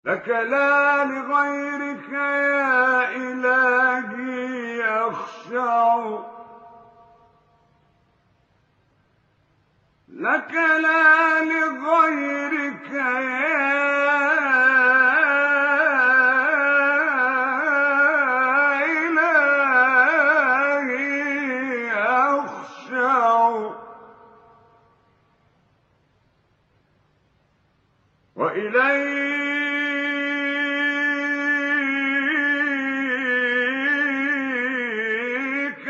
لك لا لغيرك يا إلهي أخشع، لك لا لغيرك يا إلهي أخشع، وإليك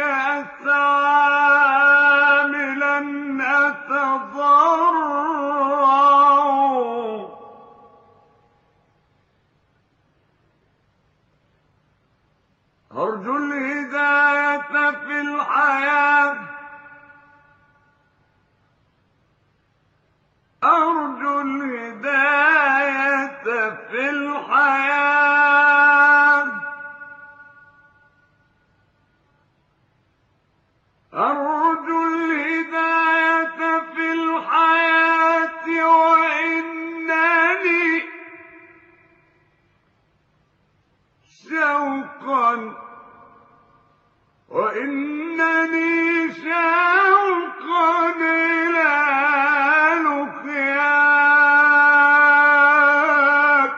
أسعى ممن أتضرع، أرجو الهداية في الحياة، أرجو الهداية في الحياة، أرجو الهداية في الحياة، وإنني شوقا إلى لقياك،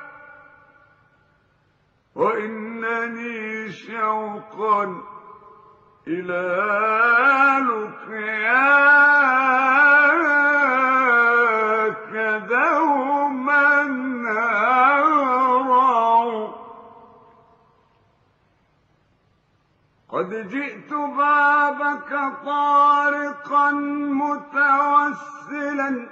وإنني شوقا إلى لقياك دوما أرى. قد جئت بابك طارقا متوسلا،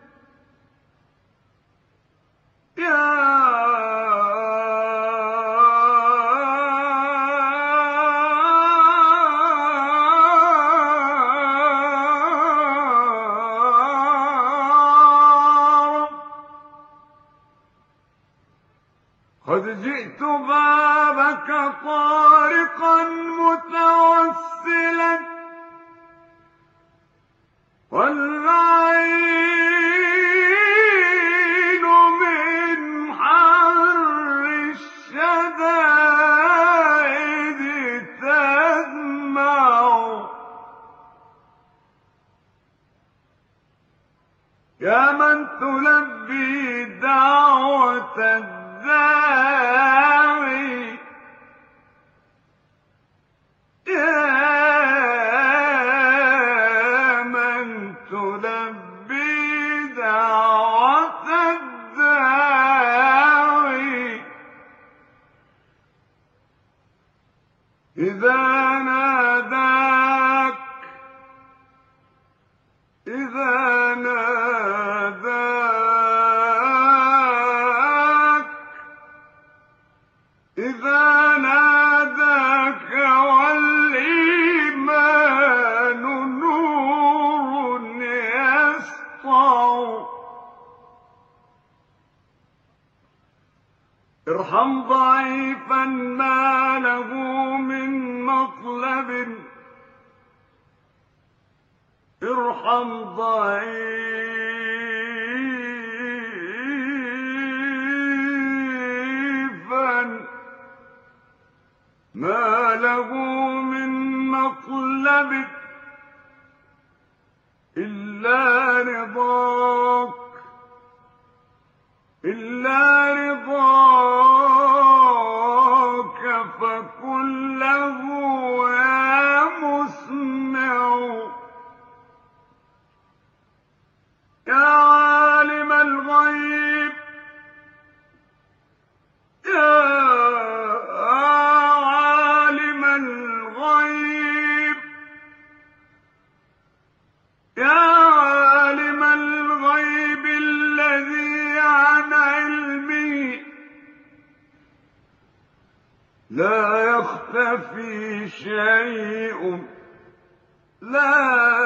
قد جئت بابك طارقا متوسلا، والعين من حر الشدائد تدمع، يا من تلبي دعوة الداعي، يا من تلبي دعوة الداعي، إذا ناداك، إذا ناداك، إذا ناداك والإيمان نور يسطع، ارحم ضعيفا ما له من مطلب، ارحم ضعيفا ما له من مطلب إلا رضاك، إلا رضاك، فكن له يا مسمع، يا عالم الغيب، يا عالم الغيب، يا عالم الغيب الذي عن علمه لا يخفى فيه شيء، لا